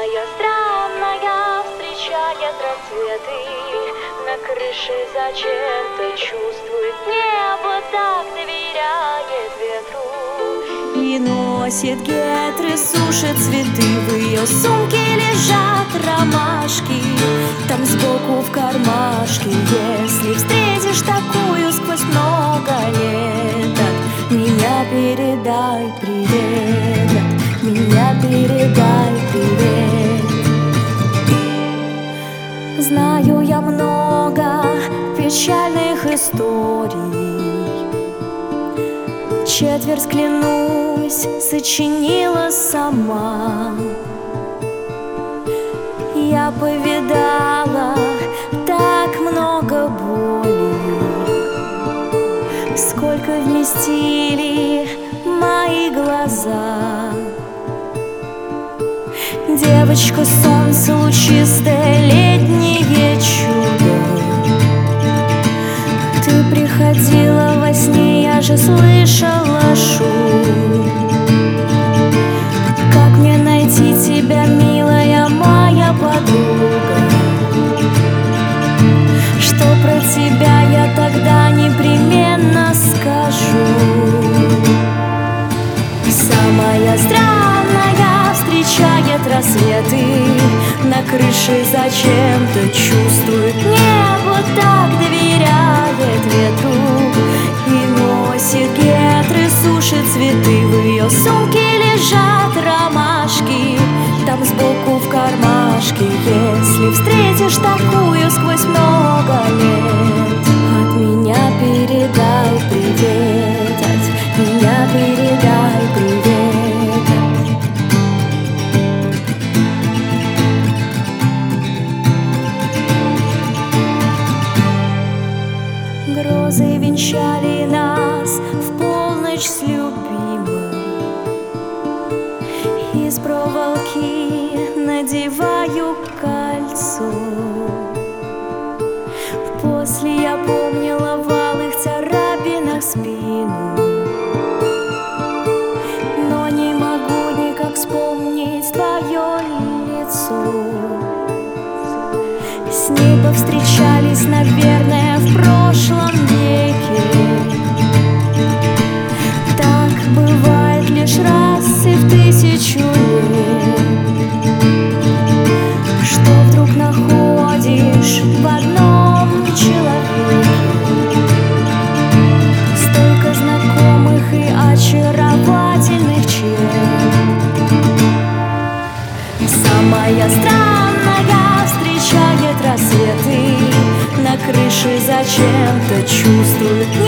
Самая странная встречает рассветы на крыше, зачем-то чувствует небо, так доверяет ветру. И носит гетры, сушит цветы, в ее сумке лежат ромашки, там сбоку в кармашке. Если встретишь такую сквозь много лет, от меня передай привет, от меня передай привет. Знаю я много печальных историй, четверть, клянусь, сочинила сама. Я повидала так много боли, сколько вместили мои глаза. Девочка, солнце, лучистое летнее чудо, ты приходила во сне, я же слышала шум. Как мне найти тебя, милая моя подруга? Что про тебя я тогда непременно скажу? Самая странная встречает рассветы на крыше, зачем-то чувствует небо, так доверяет ветру. И носит гетры, сушит цветы, в ее сумке лежат ромашки, там сбоку в кармашке. Если встретишь такую сквозь много лет, от меня передай привет, от меня передай привет. Грозы венчали нас в полночь с любимой, из проволоки надеваю кольцо. После я помнила в алых царапинах спину, но не могу никак вспомнить твое лицо. С ней повстречались, наверное, в прошлом веке. Так бывает лишь раз и в 1000 лет, что вдруг находишь в одном человеке столько знакомых и очаровательных черт. Самая странная встречает рассветы на крыше, зачем-то чувствует